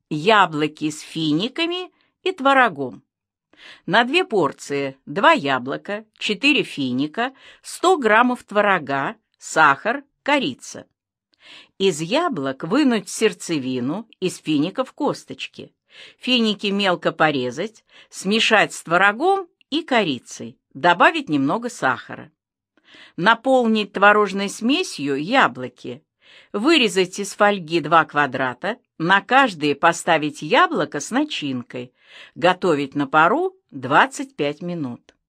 яблоки с финиками и творогом. На 2 порции 2 яблока, 4 финика, 100 граммов творога, сахар, корица. Из яблок вынуть сердцевину, из фиников косточки. Финики мелко порезать, смешать с творогом и корицей, добавить немного сахара. Наполнить творожной смесью яблоки. Вырезать из фольги 2 квадрата, на каждые поставить яблоко с начинкой. Готовить на пару 25 минут.